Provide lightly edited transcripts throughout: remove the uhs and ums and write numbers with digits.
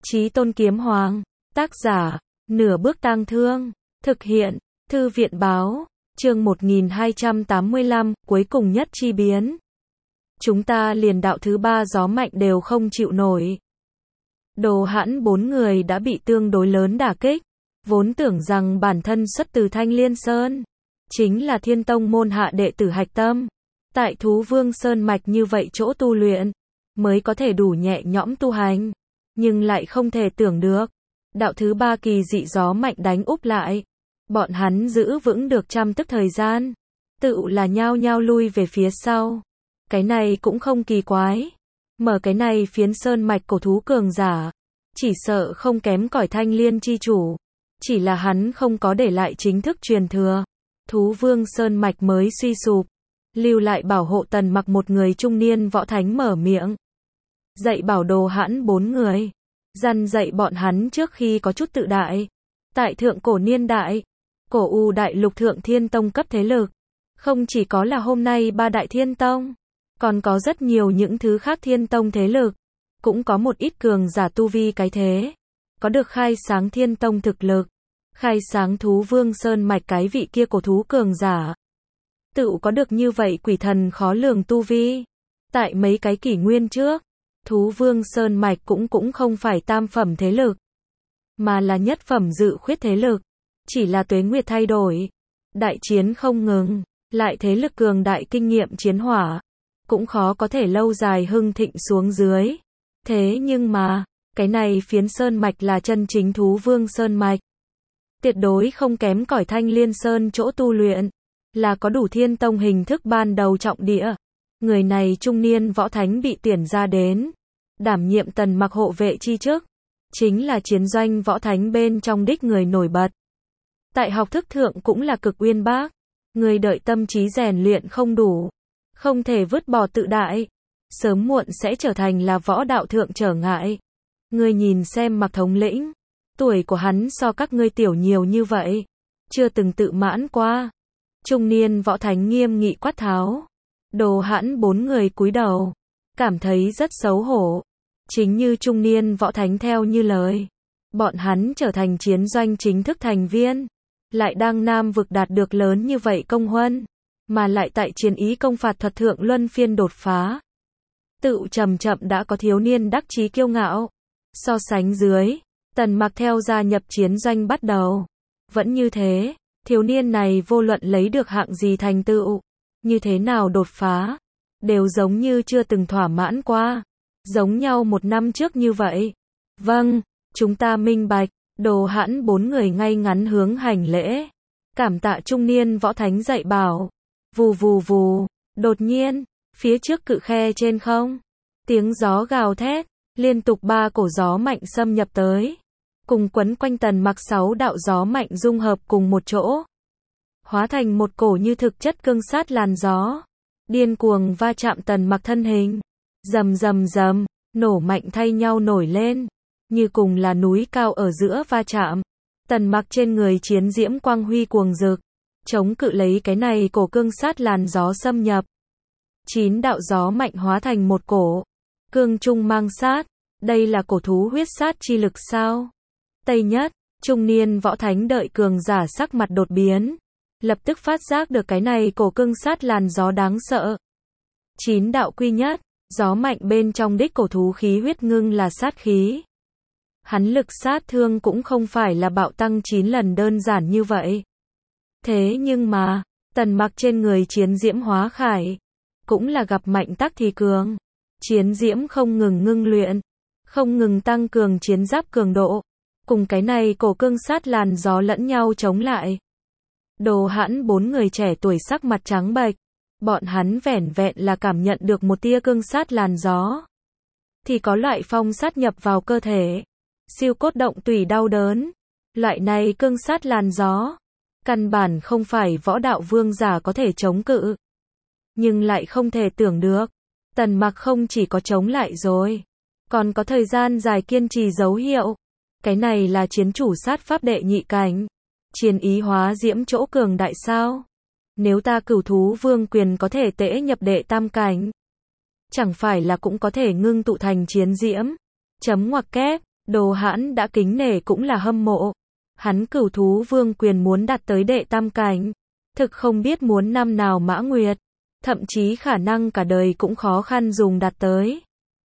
Chí Tôn Kiếm Hoàng. Tác giả, Nửa Bước Tang Thương. Thực hiện, Thư viện Báo. Chương 1285, cuối cùng nhất chi biến. Chúng ta liền đạo thứ ba gió mạnh đều không chịu nổi. Đồ Hãn 4 người đã bị tương đối lớn đả kích. Vốn tưởng rằng bản thân xuất từ Thanh Liên Sơn, chính là Thiên Tông môn hạ đệ tử hạch tâm. Tại Thú Vương Sơn mạch như vậy chỗ tu luyện, mới có thể đủ nhẹ nhõm tu hành. Nhưng lại không thể tưởng được, đạo thứ ba kỳ dị gió mạnh đánh úp lại. Bọn hắn giữ vững được trăm tức thời gian, tự là nhao nhao lui về phía sau. Cái này cũng không kỳ quái. Mở cái này phiến sơn mạch cổ thú cường giả, chỉ sợ không kém cỏi Thanh Liên chi chủ. Chỉ là hắn không có để lại chính thức truyền thừa. Thú Vương Sơn mạch mới suy sụp, lưu lại bảo hộ Tần Mặc một người trung niên võ thánh mở miệng. Dạy bảo Đồ Hãn 4 người. Dằn dạy bọn hắn trước khi có chút tự đại. Tại thượng cổ niên đại, cổ U đại lục thượng thiên tông cấp thế lực. Không chỉ có là hôm nay ba đại thiên tông, còn có rất nhiều những thứ khác thiên tông thế lực. Cũng có một ít cường giả tu vi cái thế. Có được khai sáng thiên tông thực lực. Khai sáng Thú Vương Sơn mạch cái vị kia cổ thú cường giả. Tự có được như vậy quỷ thần khó lường tu vi. Tại mấy cái kỷ nguyên trước, Thú Vương Sơn mạch cũng không phải tam phẩm thế lực, mà là nhất phẩm dự khuyết thế lực. Chỉ là tuế nguyệt thay đổi, đại chiến không ngừng, lại thế lực cường đại kinh nghiệm chiến hỏa, cũng khó có thể lâu dài hưng thịnh xuống dưới. Thế nhưng mà, cái này phiến sơn mạch là chân chính Thú Vương Sơn mạch. Tuyệt đối không kém cỏi Thanh Liên Sơn chỗ tu luyện, là có đủ thiên tông hình thức ban đầu trọng địa. Người này trung niên võ thánh bị tuyển ra đến, đảm nhiệm Tần Mặc hộ vệ chi chức, chính là chiến doanh võ thánh bên trong đích người nổi bật. Tại học thức thượng cũng là cực uyên bác, người đợi tâm trí rèn luyện không đủ, không thể vứt bỏ tự đại, sớm muộn sẽ trở thành là võ đạo thượng trở ngại. Người nhìn xem Mặc thống lĩnh, tuổi của hắn so các ngươi tiểu nhiều như vậy, chưa từng tự mãn qua. Trung niên võ thánh nghiêm nghị quát tháo. Đồ Hãn 4 người cúi đầu, cảm thấy rất xấu hổ. Chính như trung niên võ thánh theo như lời, bọn hắn trở thành chiến doanh chính thức thành viên, lại đang Nam vực đạt được lớn như vậy công huân, mà lại tại chiến ý công phạt thuật thượng luân phiên đột phá. Tự chậm chậm đã có thiếu niên đắc chí kiêu ngạo. So sánh dưới, Tần Mặc theo gia nhập chiến doanh bắt đầu, vẫn như thế, thiếu niên này vô luận lấy được hạng gì thành tựu, như thế nào đột phá, đều giống như chưa từng thỏa mãn qua, giống nhau một năm trước như vậy. Vâng, chúng ta minh bạch. Đồ Hãn 4 người ngay ngắn hướng hành lễ, cảm tạ trung niên võ thánh dạy bảo. Vù vù vù, đột nhiên, phía trước cự khe trên không, tiếng gió gào thét, liên tục 3 cổ gió mạnh xâm nhập tới, cùng quấn quanh Tần Mặc 6 đạo gió mạnh dung hợp cùng một chỗ, hóa thành một cổ như thực chất cương sát làn gió, điên cuồng va chạm Tần Mặc thân hình. Rầm rầm rầm, nổ mạnh thay nhau nổi lên, như cùng là núi cao ở giữa va chạm. Tần Mặc trên người chiến diễm quang huy cuồng rực, chống cự lấy cái này cổ cương sát làn gió xâm nhập. 9 đạo gió mạnh hóa thành một cổ cương trung mang sát. Đây là cổ thú huyết sát chi lực sao? Tây nhất, trung niên võ thánh đợi cường giả sắc mặt đột biến, lập tức phát giác được cái này cổ cương sát làn gió đáng sợ. 9 đạo quy nhất, gió mạnh bên trong đích cổ thú khí huyết ngưng là sát khí. Hắn lực sát thương cũng không phải là bạo tăng 9 lần đơn giản như vậy. Thế nhưng mà, Tần Mặc trên người chiến diễm hóa khải, cũng là gặp mạnh tắc thì cường. Chiến diễm không ngừng ngưng luyện, không ngừng tăng cường chiến giáp cường độ, cùng cái này cổ cương sát làn gió lẫn nhau chống lại. Đồ Hãn 4 người trẻ tuổi sắc mặt trắng bệch, bọn hắn vẻn vẹn là cảm nhận được một tia cương sát làn gió, thì có loại phong sát nhập vào cơ thể, siêu cốt động tủy đau đớn. Loại này cương sát làn gió, căn bản không phải võ đạo vương giả có thể chống cự. Nhưng lại không thể tưởng được, Tần Mặc không chỉ có chống lại rồi, còn có thời gian dài kiên trì dấu hiệu. Cái này là chiến chủ sát pháp đệ nhị cảnh, chiến ý hóa diễm chỗ cường đại sao? Nếu ta Cửu Thú Vương quyền có thể tễ nhập đệ tam cảnh, chẳng phải là cũng có thể ngưng tụ thành chiến diễm? Chấm ngoặc kép, Đồ Hãn đã kính nể cũng là hâm mộ. Hắn Cửu Thú Vương quyền muốn đạt tới đệ tam cảnh. Thực không biết muốn năm nào Mã Nguyệt. Thậm chí khả năng cả đời cũng khó khăn dùng đạt tới.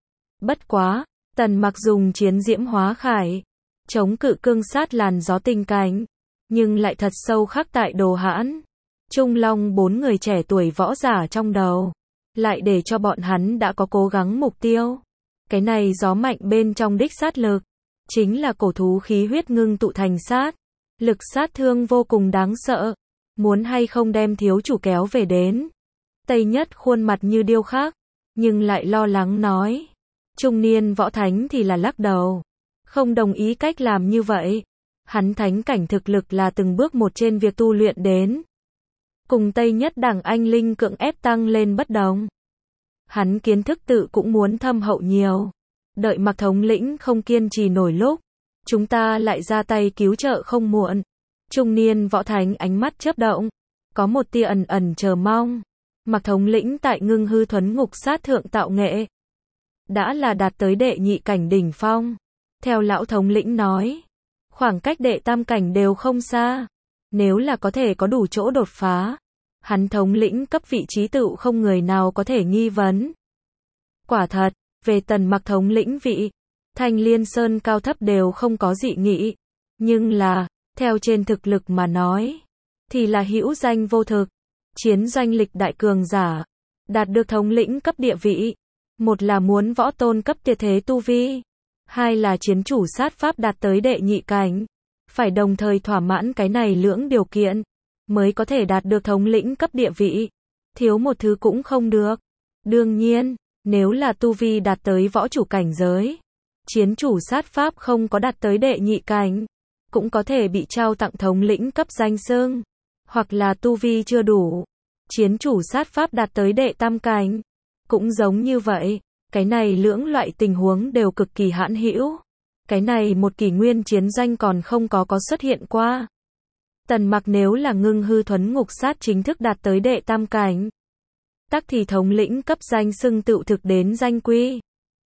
Bất quá, Tần Mặc dùng chiến diễm hóa khải, chống cự cương sát làn gió tình cảnh, nhưng lại thật sâu khắc tại Đồ Hãn, Trung Long 4 người trẻ tuổi võ giả trong đầu, lại để cho bọn hắn đã có cố gắng mục tiêu. Cái này gió mạnh bên trong đích sát lực, chính là cổ thú khí huyết ngưng tụ thành sát, lực sát thương vô cùng đáng sợ, muốn hay không đem thiếu chủ kéo về đến. Tây Nhất khuôn mặt như điêu khắc, nhưng lại lo lắng nói. Trung niên võ thánh thì là lắc đầu, không đồng ý cách làm như vậy. Hắn thánh cảnh thực lực là từng bước một trên việc tu luyện đến. Cùng Tây Nhất đẳng anh linh cưỡng ép tăng lên bất đồng. Hắn kiến thức tự cũng muốn thâm hậu nhiều. Đợi Mặc thống lĩnh không kiên trì nổi lúc, chúng ta lại ra tay cứu trợ không muộn. Trung niên võ thánh ánh mắt chớp động, có một tia ẩn ẩn chờ mong. Mặc thống lĩnh tại Ngưng Hư Thuấn Ngục Sát thượng tạo nghệ, đã là đạt tới đệ nhị cảnh đỉnh phong. Theo lão thống lĩnh nói, khoảng cách đệ tam cảnh đều không xa. Nếu là có thể có đủ chỗ đột phá, hắn thống lĩnh cấp vị trí tựu không người nào có thể nghi vấn. Quả thật, về Tần Mặc thống lĩnh vị, Thanh Liên Sơn cao thấp đều không có dị nghị. Nhưng là, theo trên thực lực mà nói, thì là hữu danh vô thực. Chiến doanh lịch đại cường giả, đạt được thống lĩnh cấp địa vị. Một là muốn võ tôn cấp tuyệt thế tu vi. Hai là chiến chủ sát pháp đạt tới đệ nhị cảnh. Phải đồng thời thỏa mãn cái này lưỡng điều kiện, mới có thể đạt được thống lĩnh cấp địa vị. Thiếu một thứ cũng không được. Đương nhiên, nếu là tu vi đạt tới võ chủ cảnh giới, chiến chủ sát pháp không có đạt tới đệ nhị cảnh, cũng có thể bị trao tặng thống lĩnh cấp danh xưng. Hoặc là tu vi chưa đủ, chiến chủ sát pháp đạt tới đệ tam cảnh, cũng giống như vậy. Cái này lưỡng loại tình huống đều cực kỳ hãn hữu. Cái này một kỷ nguyên chiến doanh còn không có xuất hiện qua. Tần Mặc nếu là Ngưng Hư Thuấn Ngục Sát chính thức đạt tới đệ tam cảnh, tắc thì thống lĩnh cấp danh xưng tựu thực đến danh quy.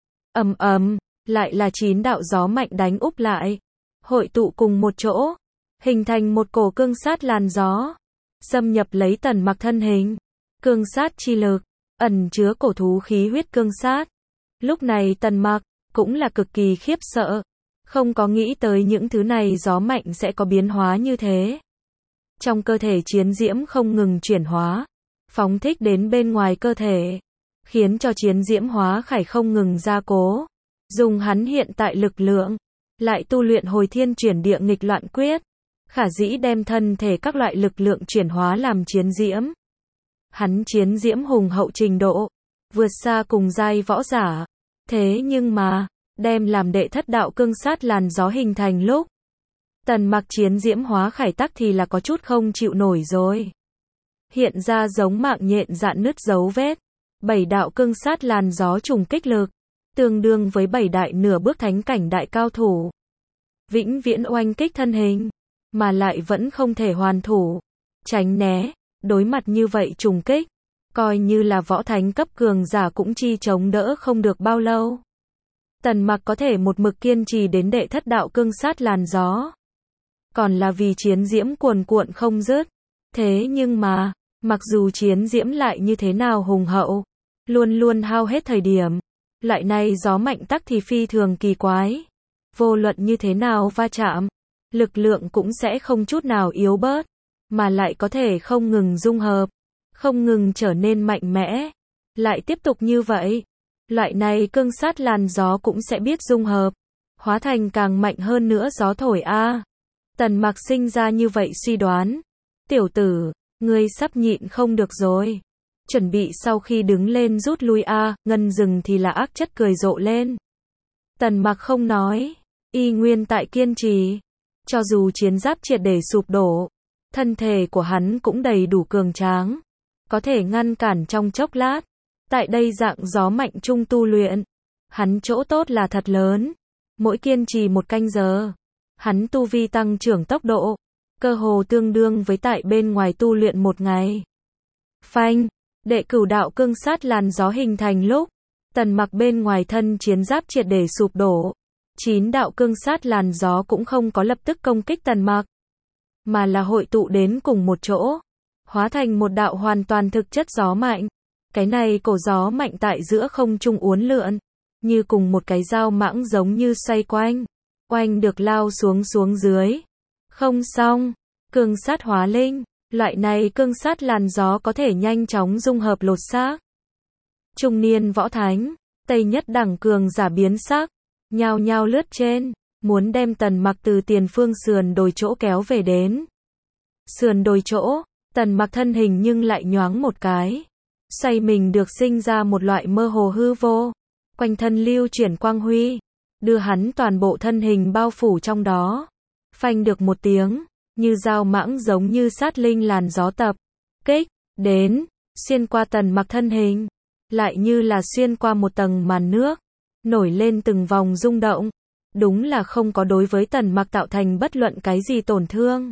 Lại là 9 đạo gió mạnh đánh úp lại, hội tụ cùng một chỗ, hình thành một cổ cương sát làn gió, xâm nhập lấy Tần Mặc thân hình. Cương sát chi lực, ẩn chứa cổ thú khí huyết cương sát. Lúc này Tần Mặc cũng là cực kỳ khiếp sợ, không có nghĩ tới những thứ này gió mạnh sẽ có biến hóa như thế. Trong cơ thể chiến diễm không ngừng chuyển hóa, phóng thích đến bên ngoài cơ thể, khiến cho chiến diễm hóa khải không ngừng gia cố. Dùng hắn hiện tại lực lượng, lại tu luyện hồi thiên chuyển địa nghịch loạn quyết, khả dĩ đem thân thể các loại lực lượng chuyển hóa làm chiến diễm. Hắn chiến diễm hùng hậu trình độ, vượt xa cùng giai võ giả. Thế nhưng mà, đem làm đệ thất đạo cương sát làn gió hình thành lúc, Tần Mặc chiến diễm hóa khải tắc thì là có chút không chịu nổi rồi. Hiện ra giống mạng nhện dạn nứt dấu vết. 7 đạo cương sát làn gió trùng kích lực, tương đương với 7 đại nửa bước thánh cảnh đại cao thủ. Vĩnh viễn oanh kích thân hình, mà lại vẫn không thể hoàn thủ, tránh né. Đối mặt như vậy trùng kích, coi như là võ thánh cấp cường giả cũng chi chống đỡ không được bao lâu. Tần Mặc có thể một mực kiên trì đến đệ thất đạo cương sát làn gió, còn là vì chiến diễm cuồn cuộn không dứt. Thế nhưng mà, mặc dù chiến diễm lại như thế nào hùng hậu, luôn luôn hao hết thời điểm, loại này gió mạnh tắc thì phi thường kỳ quái. Vô luận như thế nào va chạm, lực lượng cũng sẽ không chút nào yếu bớt, mà lại có thể không ngừng dung hợp, không ngừng trở nên mạnh mẽ. Lại tiếp tục như vậy, loại này cương sát làn gió cũng sẽ biết dung hợp, hóa thành càng mạnh hơn nữa gió thổi a. Tần Mặc sinh ra như vậy suy đoán. Tiểu tử, ngươi sắp nhịn không được rồi. Chuẩn bị sau khi đứng lên rút lui a. Ngân Dừng thì là ác chất cười rộ lên. Tần Mặc không nói, y nguyên tại kiên trì. Cho dù chiến giáp triệt để sụp đổ, thân thể của hắn cũng đầy đủ cường tráng, có thể ngăn cản trong chốc lát. Tại đây dạng gió mạnh trung tu luyện, hắn chỗ tốt là thật lớn. Mỗi kiên trì 1 canh giờ, hắn tu vi tăng trưởng tốc độ, cơ hồ tương đương với tại bên ngoài tu luyện 1 ngày. Phanh, đệ cửu đạo cương sát làn gió hình thành lúc, Tần Mặc bên ngoài thân chiến giáp triệt để sụp đổ, 9 đạo cương sát làn gió cũng không có lập tức công kích Tần Mặc, mà là hội tụ đến cùng một chỗ, hóa thành một đạo hoàn toàn thực chất gió mạnh. Cái này cổ gió mạnh tại giữa không trung uốn lượn, như cùng một cái dao mãng giống như xoay quanh, oanh được lao xuống dưới. Không xong, cương sát hóa linh, loại này cương sát làn gió có thể nhanh chóng dung hợp lột xác. Trung niên võ thánh, Tây Nhất đẳng cường giả biến sắc, nhao nhao lướt trên, muốn đem Tần Mặc từ tiền phương sườn đồi chỗ kéo về đến. Sườn đồi chỗ, Tần Mặc thân hình nhưng lại nhoáng một cái, xoay mình được sinh ra một loại mơ hồ hư vô, quanh thân lưu chuyển quang huy, đưa hắn toàn bộ thân hình bao phủ trong đó. Phanh được một tiếng, như dao mãng giống như sát linh làn gió tập kích đến, xuyên qua Tần Mặc thân hình, lại như là xuyên qua một tầng màn nước, nổi lên từng vòng rung động, đúng là không có đối với Tần Mặc tạo thành bất luận cái gì tổn thương.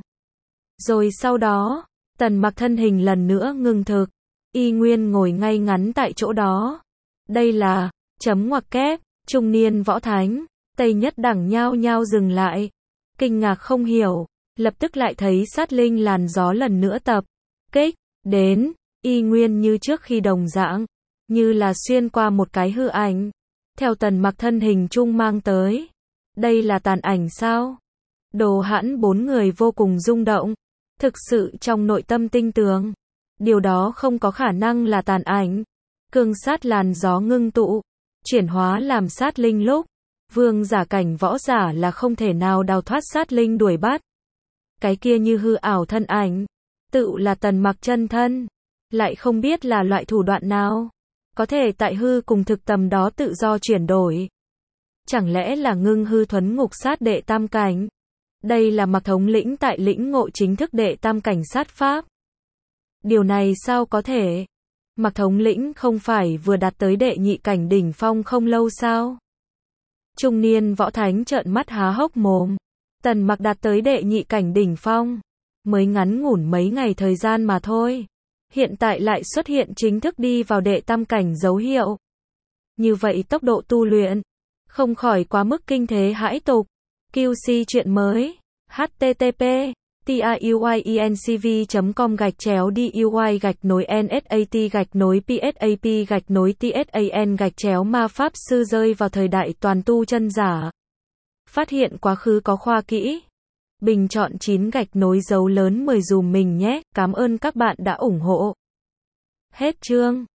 Rồi sau đó, Tần Mặc thân hình lần nữa ngưng thực, y nguyên ngồi ngay ngắn tại chỗ đó. Đây là chấm ngoặc kép. Trung niên võ thánh, Tây Nhất đẳng nhao nhao dừng lại, kinh ngạc không hiểu, lập tức lại thấy sát linh làn gió lần nữa tập kích đến, y nguyên như trước khi đồng dạng, như là xuyên qua một cái hư ảnh, theo Tần Mặc thân hình trung mang tới. Đây là tàn ảnh sao? Đồ Hãn bốn người vô cùng rung động, thực sự trong nội tâm tinh tường, điều đó không có khả năng là tàn ảnh. Cương sát làn gió ngưng tụ, chuyển hóa làm sát linh lúc, vương giả cảnh võ giả là không thể nào đào thoát sát linh đuổi bắt. Cái kia như hư ảo thân ảnh, tự là Tần Mặc chân thân, lại không biết là loại thủ đoạn nào, có thể tại hư cùng thực tầm đó tự do chuyển đổi. Chẳng lẽ là ngưng hư thuấn ngục sát đệ tam cảnh? Đây là Mặc thống lĩnh tại lĩnh ngộ chính thức đệ tam cảnh sát pháp. Điều này sao có thể? Mặc thống lĩnh không phải vừa đạt tới đệ nhị cảnh đỉnh phong không lâu sao? Trung niên võ thánh trợn mắt há hốc mồm. Tần Mặc đạt tới đệ nhị cảnh đỉnh phong, mới ngắn ngủn mấy ngày thời gian mà thôi. Hiện tại lại xuất hiện chính thức đi vào đệ tam cảnh dấu hiệu. Như vậy tốc độ tu luyện, không khỏi quá mức kinh thế hãi tục. QC chuyện mới. http tayuy.com/duy-nsat-psap-tsan-ma pháp sư rơi vào thời đại toàn tu chân giả. Phát hiện quá khứ có khoa kỹ. Bình chọn 9 dấu lớn 10 dùm mình nhé. Cảm ơn các bạn đã ủng hộ. Hết chương.